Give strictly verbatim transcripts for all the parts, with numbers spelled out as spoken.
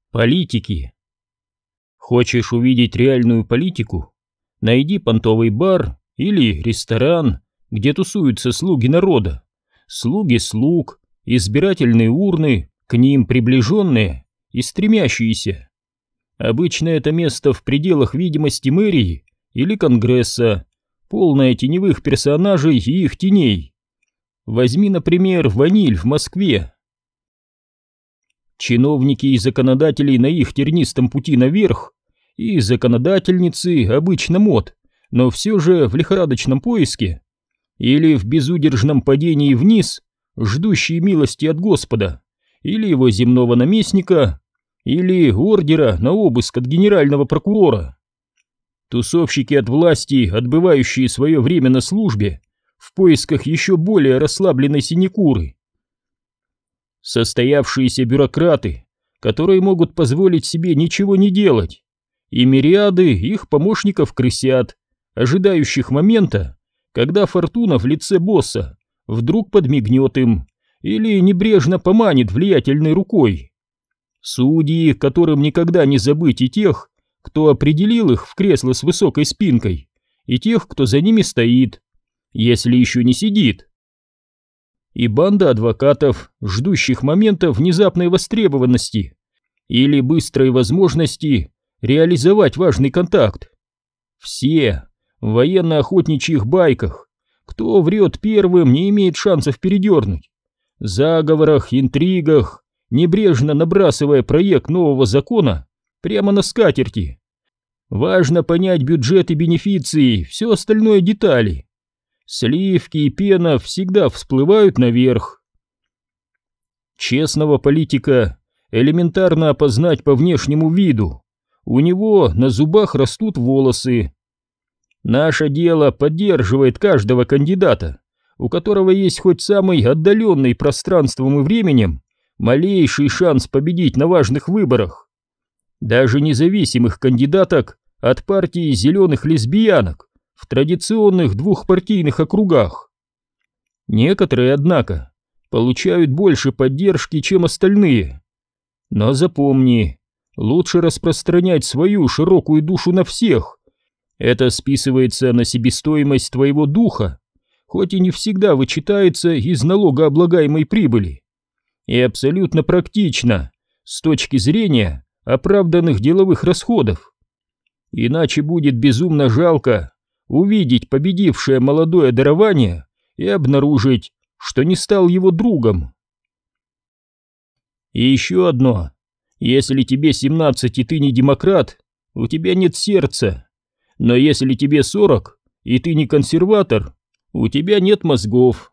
Политики. Хочешь увидеть реальную политику? Найди понтовый бар или ресторан, где тусуются слуги народа, слуги слуг, избирательные урны, к ним приближенные и стремящиеся. Обычно это место в пределах видимости мэрии или конгресса, полное теневых персонажей и их теней. Возьми, например, Ваниль в Москве. Чиновники и законодатели на их тернистом пути наверх, и законодательницы обычно мод, но все же в лихорадочном поиске, или в безудержном падении вниз, ждущие милости от Господа, или его земного наместника, или ордера на обыск от генерального прокурора. Тусовщики от власти, отбывающие свое время на службе, в поисках еще более расслабленной синекуры. Состоявшиеся бюрократы, которые могут позволить себе ничего не делать, и мириады их помощников-крысят, ожидающих момента, когда фортуна в лице босса вдруг подмигнет им или небрежно поманит влиятельной рукой. Судьи, которым никогда не забыть и тех, кто определил их в кресло с высокой спинкой, и тех, кто за ними стоит, если еще не сидит. И банда адвокатов, ждущих момента внезапной востребованности или быстрой возможности реализовать важный контакт. Все в военно-охотничьих байках, кто врет первым, не имеет шансов передернуть, заговорах, интригах, небрежно набрасывая проект нового закона прямо на скатерти. Важно понять бюджет и бенефиции, все остальное детали. Сливки и пена всегда всплывают наверх. Честного политика элементарно опознать по внешнему виду. У него на зубах растут волосы. Наше дело поддерживает каждого кандидата, у которого есть хоть самый отдаленный пространством и временем малейший шанс победить на важных выборах. Даже независимых кандидаток от партии зеленых лесбиянок в традиционных двухпартийных округах. Некоторые, однако, получают больше поддержки, чем остальные. Но запомни, лучше распространять свою широкую душу на всех. Это списывается на себестоимость твоего духа, хоть и не всегда вычитается из налогооблагаемой прибыли. И абсолютно практично с точки зрения оправданных деловых расходов. Иначе будет безумно жалко увидеть победившее молодое дарование и обнаружить, что не стал его другом. И еще одно. Если тебе семнадцать и ты не демократ, у тебя нет сердца. Но если тебе сорок и ты не консерватор, у тебя нет мозгов.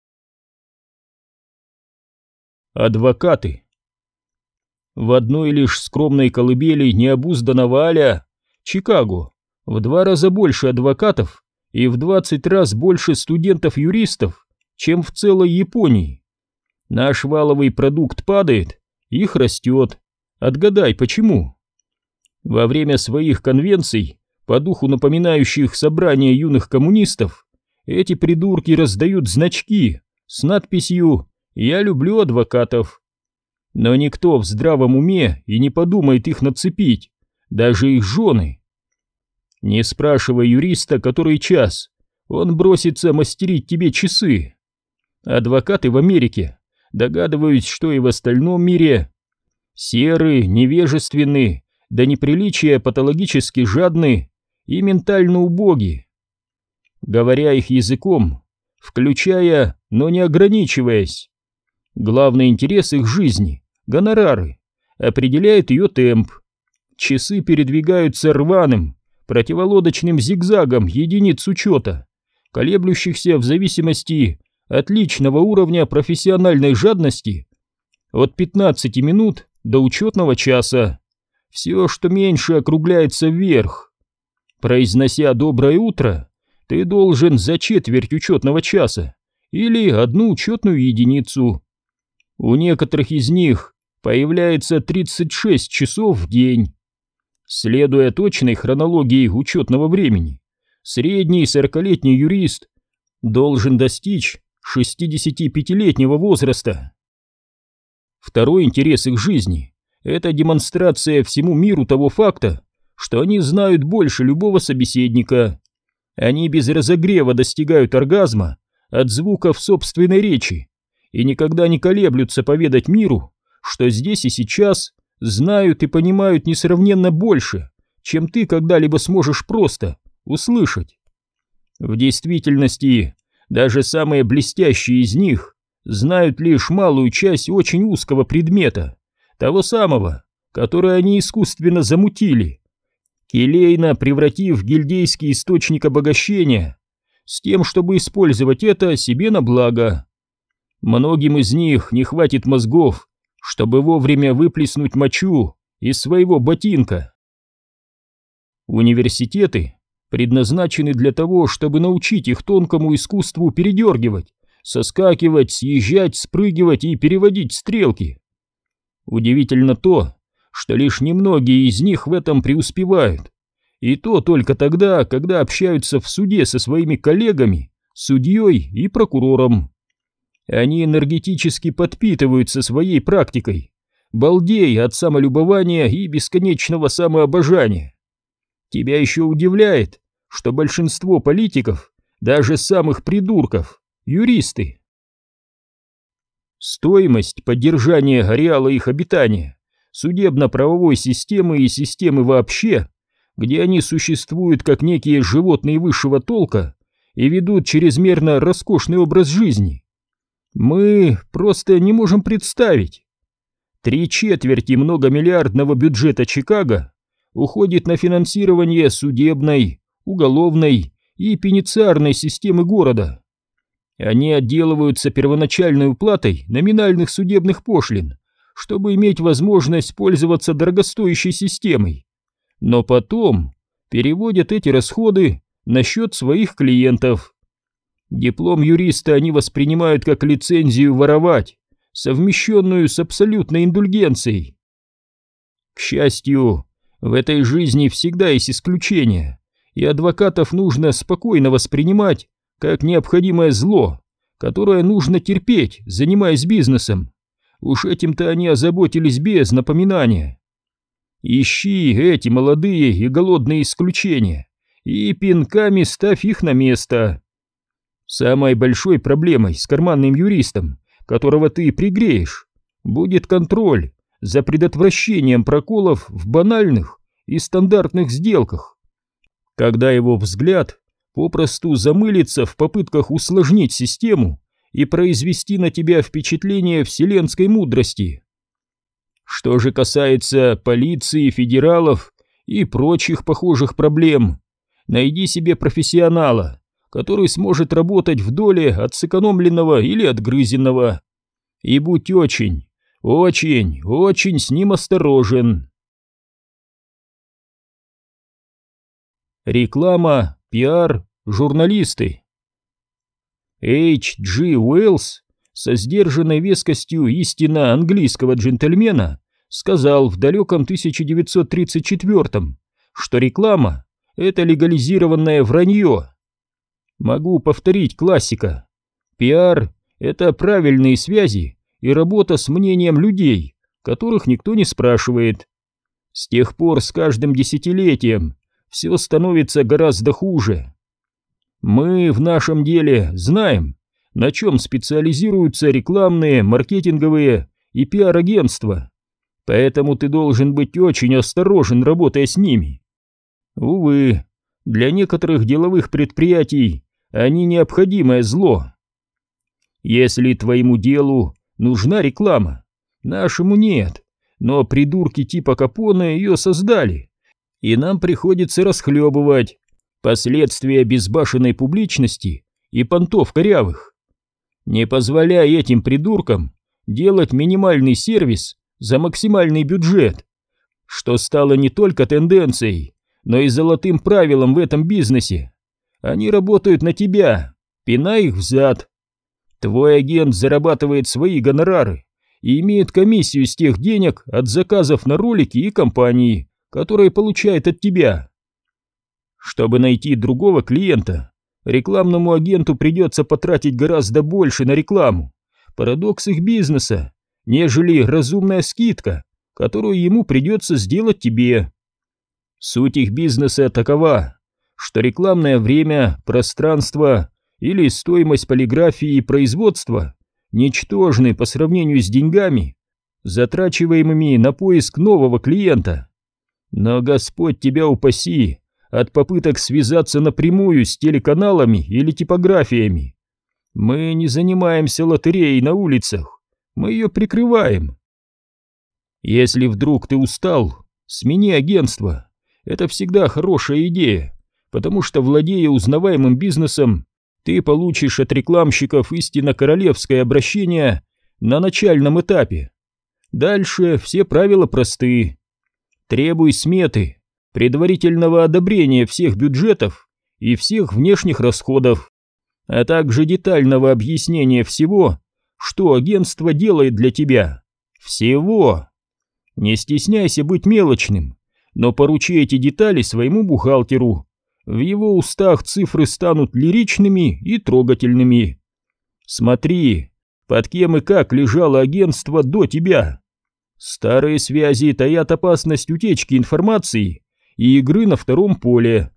Адвокаты. В одной лишь скромной колыбели необузданного аля Чикаго в два раза больше адвокатов и в двадцать раз больше студентов-юристов, чем в целой Японии. Наш валовый продукт падает, их растет. Отгадай, почему? Во время своих конвенций, по духу напоминающих собрания юных коммунистов, эти придурки раздают значки с надписью «Я люблю адвокатов». Но никто в здравом уме и не подумает их нацепить, даже их жены. Не спрашивай юриста, который час, он бросится мастерить тебе часы. Адвокаты в Америке, догадываюсь, что и в остальном мире, серы, невежественны, до неприличия патологически жадны и ментально убоги. Говоря их языком, включая, но не ограничиваясь, главный интерес их жизни — гонорары, определяет ее темп. Часы передвигаются рваным, противолодочным зигзагом единиц учета, колеблющихся в зависимости от личного уровня профессиональной жадности от пятнадцати минут до учетного часа. Все, что меньше, округляется вверх. Произнося «доброе утро», ты должен за четверть учетного часа или одну учетную единицу. У некоторых из них появляется тридцать шесть часов в день. Следуя точной хронологии учетного времени, средний сорокалетний юрист должен достичь шестидесятипятилетнего возраста. Второй интерес их жизни Это демонстрация всему миру того факта, что они знают больше любого собеседника. Они без разогрева достигают оргазма от звуков собственной речи и никогда не колеблются поведать миру, что здесь и сейчас знают и понимают несравненно больше, чем ты когда-либо сможешь просто услышать. В действительности, даже самые блестящие из них знают лишь малую часть очень узкого предмета, того самого, который они искусственно замутили, келейно превратив в гильдейский источник обогащения, с тем, чтобы использовать это себе на благо. Многим из них не хватит мозгов, чтобы вовремя выплеснуть мочу из своего ботинка. Университеты предназначены для того, чтобы научить их тонкому искусству передергивать, соскакивать, съезжать, спрыгивать и переводить стрелки. Удивительно то, что лишь немногие из них в этом преуспевают, и то только тогда, когда общаются в суде со своими коллегами, судьей и прокурором. Они энергетически подпитываются своей практикой, балдея от самолюбования и бесконечного самообожания. Тебя еще удивляет, что большинство политиков, даже самых придурков, юристы. Стоимость поддержания ареала их обитания, судебно-правовой системы и системы вообще, где они существуют как некие животные высшего толка и ведут чрезмерно роскошный образ жизни, мы просто не можем представить. Три четверти многомиллиардного бюджета Чикаго уходит на финансирование судебной, уголовной и пенитенциарной системы города. Они отделываются первоначальной уплатой номинальных судебных пошлин, чтобы иметь возможность пользоваться дорогостоящей системой, но потом переводят эти расходы на счет своих клиентов. Диплом юриста они воспринимают как лицензию воровать, совмещенную с абсолютной индульгенцией. К счастью, в этой жизни всегда есть исключения, и адвокатов нужно спокойно воспринимать как необходимое зло, которое нужно терпеть, занимаясь бизнесом. Уж этим-то они озаботились без напоминания. Ищи эти молодые и голодные исключения и пинками ставь их на место. Самой большой проблемой с карманным юристом, которого ты пригреешь, будет контроль за предотвращением проколов в банальных и стандартных сделках, когда его взгляд попросту замылится в попытках усложнить систему и произвести на тебя впечатление вселенской мудрости. Что же касается полиции, федералов и прочих похожих проблем, найди себе профессионала, который сможет работать в доле от сэкономленного или отгрызенного, и будь очень, очень, очень с ним осторожен. Реклама, пиар, журналисты. Эйч Джи Уэллс со сдержанной вескостью истинно английского джентльмена сказал в далеком тысяча девятьсот тридцать четвёртом, что реклама — это легализированное вранье. Могу повторить классика. Пиар — это правильные связи и работа с мнением людей, которых никто не спрашивает. С тех пор с каждым десятилетием все становится гораздо хуже. Мы в нашем деле знаем, на чем специализируются рекламные, маркетинговые и пиар-агентства, поэтому ты должен быть очень осторожен, работая с ними. Увы, для некоторых деловых предприятий они необходимое зло. Если твоему делу нужна реклама, нашему нет, но придурки типа Капоне ее создали, и нам приходится расхлебывать последствия безбашенной публичности и понтов корявых. Не позволяй этим придуркам делать минимальный сервис за максимальный бюджет, что стало не только тенденцией, но и золотым правилом в этом бизнесе. Они работают на тебя, пинай их взад. Твой агент зарабатывает свои гонорары и имеет комиссию с тех денег от заказов на ролики и кампании, которые получает от тебя. Чтобы найти другого клиента, рекламному агенту придется потратить гораздо больше на рекламу, парадокс их бизнеса, нежели разумная скидка, которую ему придется сделать тебе. Суть их бизнеса такова, что рекламное время, пространство или стоимость полиграфии и производства ничтожны по сравнению с деньгами, затрачиваемыми на поиск нового клиента. Но Господь тебя упаси от попыток связаться напрямую с телеканалами или типографиями. Мы не занимаемся лотереей на улицах, мы ее прикрываем. Если вдруг ты устал, смени агентство. Это всегда хорошая идея, потому что, владея узнаваемым бизнесом, ты получишь от рекламщиков истинно королевское обращение на начальном этапе. Дальше все правила просты. Требуй сметы, предварительного одобрения всех бюджетов и всех внешних расходов, а также детального объяснения всего, что агентство делает для тебя. Всего. Не стесняйся быть мелочным, но поручи эти детали своему бухгалтеру. В его устах цифры станут лиричными и трогательными. Смотри, под кем и как лежало агентство до тебя. Старые связи таят опасность утечки информации и игры на втором поле.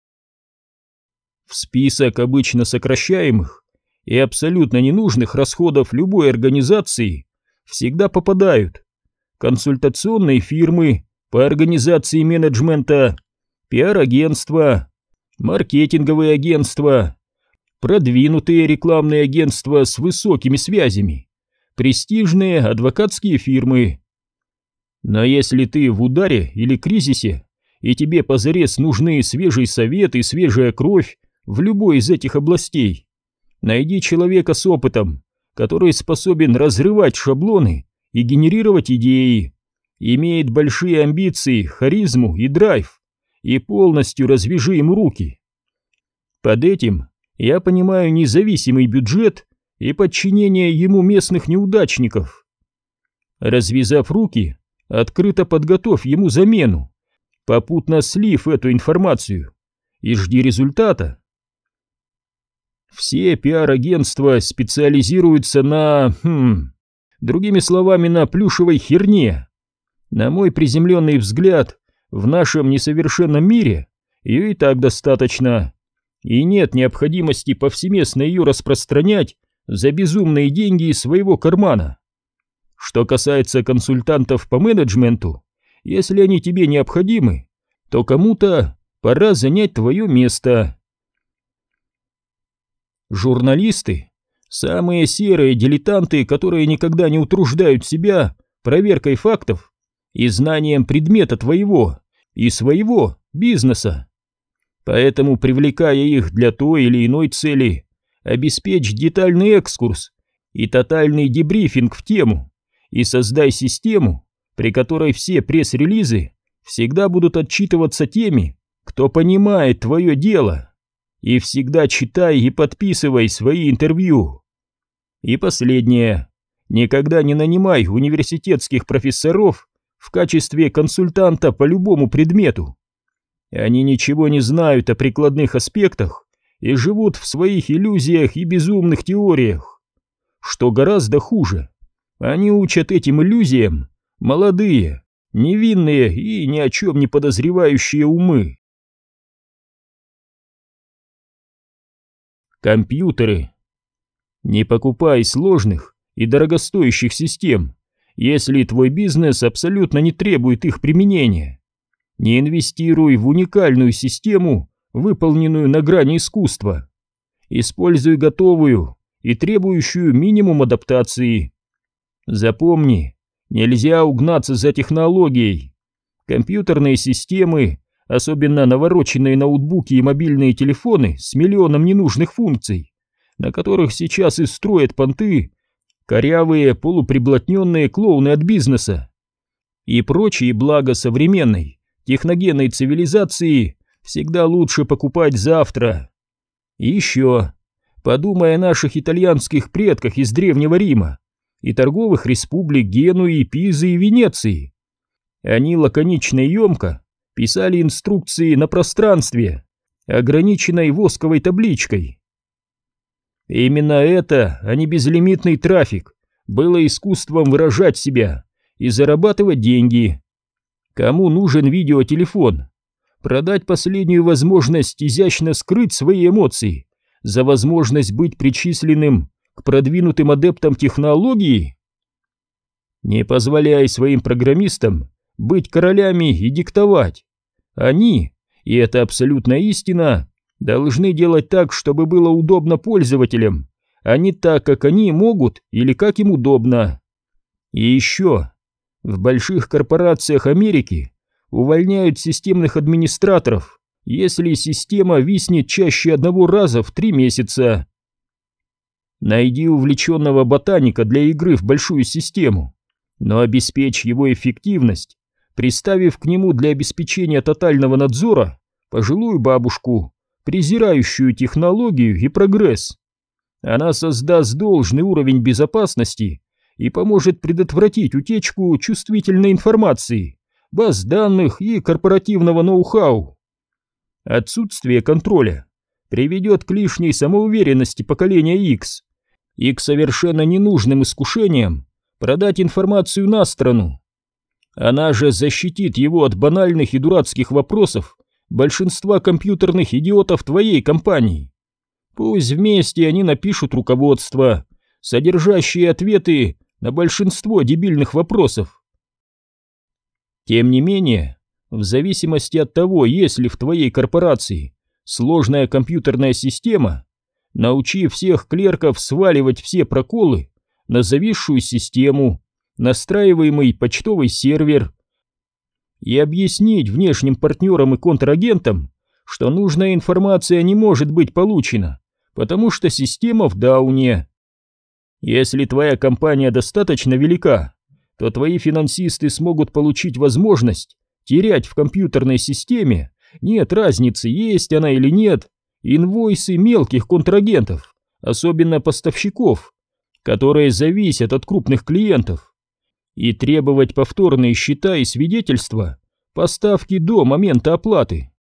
В список обычно сокращаемых и абсолютно ненужных расходов любой организации всегда попадают консультационные фирмы по организации менеджмента, пиар-агентства, маркетинговые агентства, продвинутые рекламные агентства с высокими связями, престижные адвокатские фирмы. Но если ты в ударе или кризисе, и тебе позарез нужны свежий совет и свежая кровь в любой из этих областей, найди человека с опытом, который способен разрывать шаблоны и генерировать идеи, имеет большие амбиции, харизму и драйв, и полностью развяжи ему руки. Под этим я понимаю независимый бюджет и подчинение ему местных неудачников. Развязав руки, открыто подготовь ему замену, попутно слив эту информацию, и жди результата. Все пиар-агентства специализируются на... Хм, другими словами, на плюшевой херне. На мой приземленный взгляд, в нашем несовершенном мире ее и так достаточно, и нет необходимости повсеместно ее распространять за безумные деньги из своего кармана. Что касается консультантов по менеджменту, если они тебе необходимы, то кому-то пора занять твое место. Журналисты – самые серые дилетанты, которые никогда не утруждают себя проверкой фактов и знанием предмета твоего и своего бизнеса. Поэтому, привлекая их для той или иной цели, обеспечь детальный экскурс и тотальный дебрифинг в тему, и создай систему, при которой все пресс-релизы всегда будут отчитываться теми, кто понимает твое дело. И всегда читай и подписывай свои интервью. И последнее. Никогда не нанимай университетских профессоров в качестве консультанта по любому предмету. Они ничего не знают о прикладных аспектах и живут в своих иллюзиях и безумных теориях. Что гораздо хуже, они учат этим иллюзиям молодые, невинные и ни о чем не подозревающие умы. Компьютеры. Не покупай сложных и дорогостоящих систем, если твой бизнес абсолютно не требует их применения. Не инвестируй в уникальную систему, выполненную на грани искусства. Используй готовую и требующую минимум адаптации. Запомни, нельзя угнаться за технологией. Компьютерные системы, особенно навороченные ноутбуки и мобильные телефоны с миллионом ненужных функций, на которых сейчас и строят понты корявые полуприблотненные клоуны от бизнеса, и прочие блага современной техногенной цивилизации всегда лучше покупать завтра. И еще, подумай о наших итальянских предках из Древнего Рима и торговых республик Генуи, Пизы и Венеции. Они лаконично и емко писали инструкции на пространстве, ограниченной восковой табличкой. Именно это, а не безлимитный трафик, было искусством выражать себя и зарабатывать деньги. Кому нужен видеотелефон? Продать последнюю возможность изящно скрыть свои эмоции за возможность быть причисленным к продвинутым адептам технологии? Не позволяй своим программистам быть королями и диктовать. Они, и это абсолютная истина, должны делать так, чтобы было удобно пользователям, а не так, как они могут или как им удобно. И еще, в больших корпорациях Америки увольняют системных администраторов, если система виснет чаще одного раза в три месяца. Найди увлеченного ботаника для игры в большую систему, но обеспечь его эффективность, приставив к нему для обеспечения тотального надзора пожилую бабушку, презирающую технологию и прогресс. Она создаст должный уровень безопасности и поможет предотвратить утечку чувствительной информации, баз данных и корпоративного ноу-хау. Отсутствие контроля приведет к лишней самоуверенности поколения X и к совершенно ненужным искушениям продать информацию на сторону. Она же защитит его от банальных и дурацких вопросов большинства компьютерных идиотов твоей компании. Пусть вместе они напишут руководство, содержащие ответы на большинство дебильных вопросов. Тем не менее, в зависимости от того, есть ли в твоей корпорации сложная компьютерная система, научи всех клерков сваливать все проколы на зависшую систему, настраиваемый почтовый сервер, и объяснить внешним партнерам и контрагентам, что нужная информация не может быть получена, потому что система в дауне. Если твоя компания достаточно велика, то твои финансисты смогут получить возможность терять в компьютерной системе, нет разницы, есть она или нет, инвойсы мелких контрагентов, особенно поставщиков, которые зависят от крупных клиентов, и требовать повторные счета и свидетельства поставки до момента оплаты.